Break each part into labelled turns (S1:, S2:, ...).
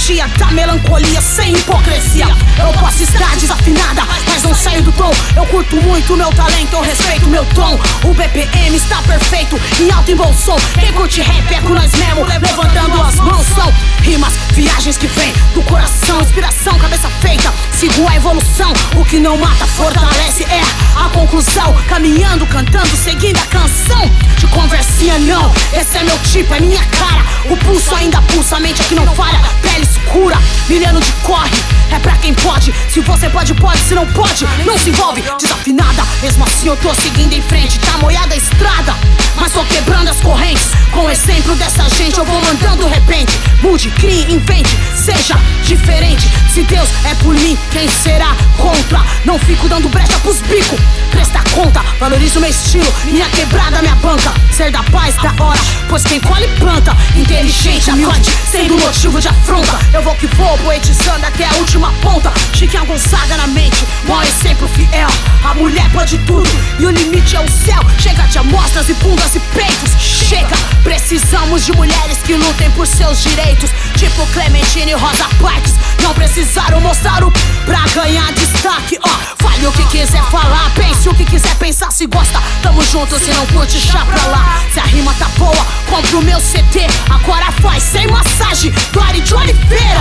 S1: magia da melancolia sem hipocrisia. Eu posso estar desafinada, mas não saio do tom. Eu curto muito meu talento, eu respeito meu tom. O BPM está perfeito, em alto e bom som. Quem curte rap é com nós mesmo, levantando as mãos. São rimas, viagens que vem do coração, inspiração, cabeça feita. Sigo a evolução, o que não mata fortalece, é a conclusão. Caminhando, cantando, seguindo a canção. De conversinha não, esse é meu tipo, é minha cara. O pulso ainda pulsa, a mente aqui não falha. Pele escura, brilhando de corre. É pra quem pode, se você pode, pode. Se não pode, não se envolve. Desafinada, mesmo assim eu tô seguindo em frente. Tá molhada a estrada, mas tô quebrando as correntes. Com o exemplo dessa gente eu vou mandando repente. Mude, crie, invente, seja diferente. Se Deus é por mim, quem será contra? Não fico dando brecha pros bicos, presta conta. Valorizo meu estilo, minha quebrada, minha banca. Ser da paz, da hora, pois quem colhe planta. Inteligente, humilde, sendo motivo de afronta. Eu vou que vou, poetizando até a última ponta. Chiquinha Gonzaga na mente, maior exemplo fiel. A mulher pode tudo e o limite é o céu. Chega de amostras e bundas e peitos. Chega, precisamos de mulheres que lutem por seus direitos. Tipo Clementine e Rosa Parks. Não precisaram mostrar o pra ganhar destaque. Fale o que quiser falar, pense o que quiser pensar. Se gosta, tamo junto, se não curte, chá pra lá. Se a rima tá boa, compre o meu CD. Agora faz sem massagem, Clary de Oliveira.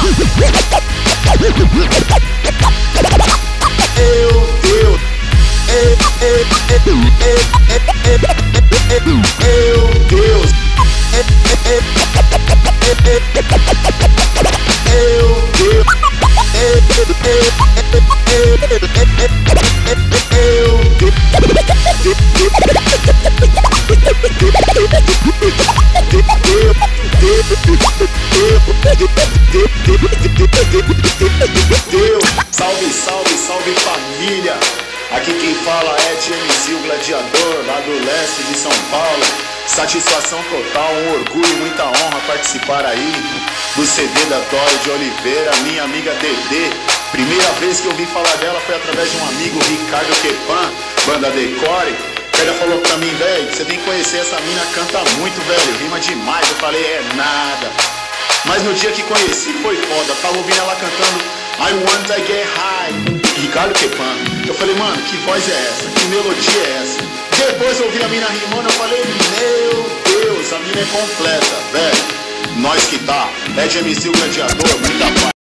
S2: Salve, salve, salve família! Aqui quem fala é TMC, o gladiador, lá do leste de São Paulo. Satisfação total, um orgulho, muita honra participar aí do CD da Clary de Oliveira, minha amiga Dedê. Primeira vez que eu ouvi falar dela foi através de um amigo, Ricardo Kepan, banda Decore. Ele falou pra mim, velho, você tem que conhecer essa mina, canta muito, velho, rima demais. Eu falei, é nada. Mas no dia que conheci foi foda, tava ouvindo ela cantando I Want to Get High, Ricardo Kepan. Eu falei, mano, que voz é essa? Que melodia é essa? Depois eu ouvi a mina rimando, eu falei, meu Deus, a mina é completa, velho. Nós que tá, é de MC o gladiador, muita paz.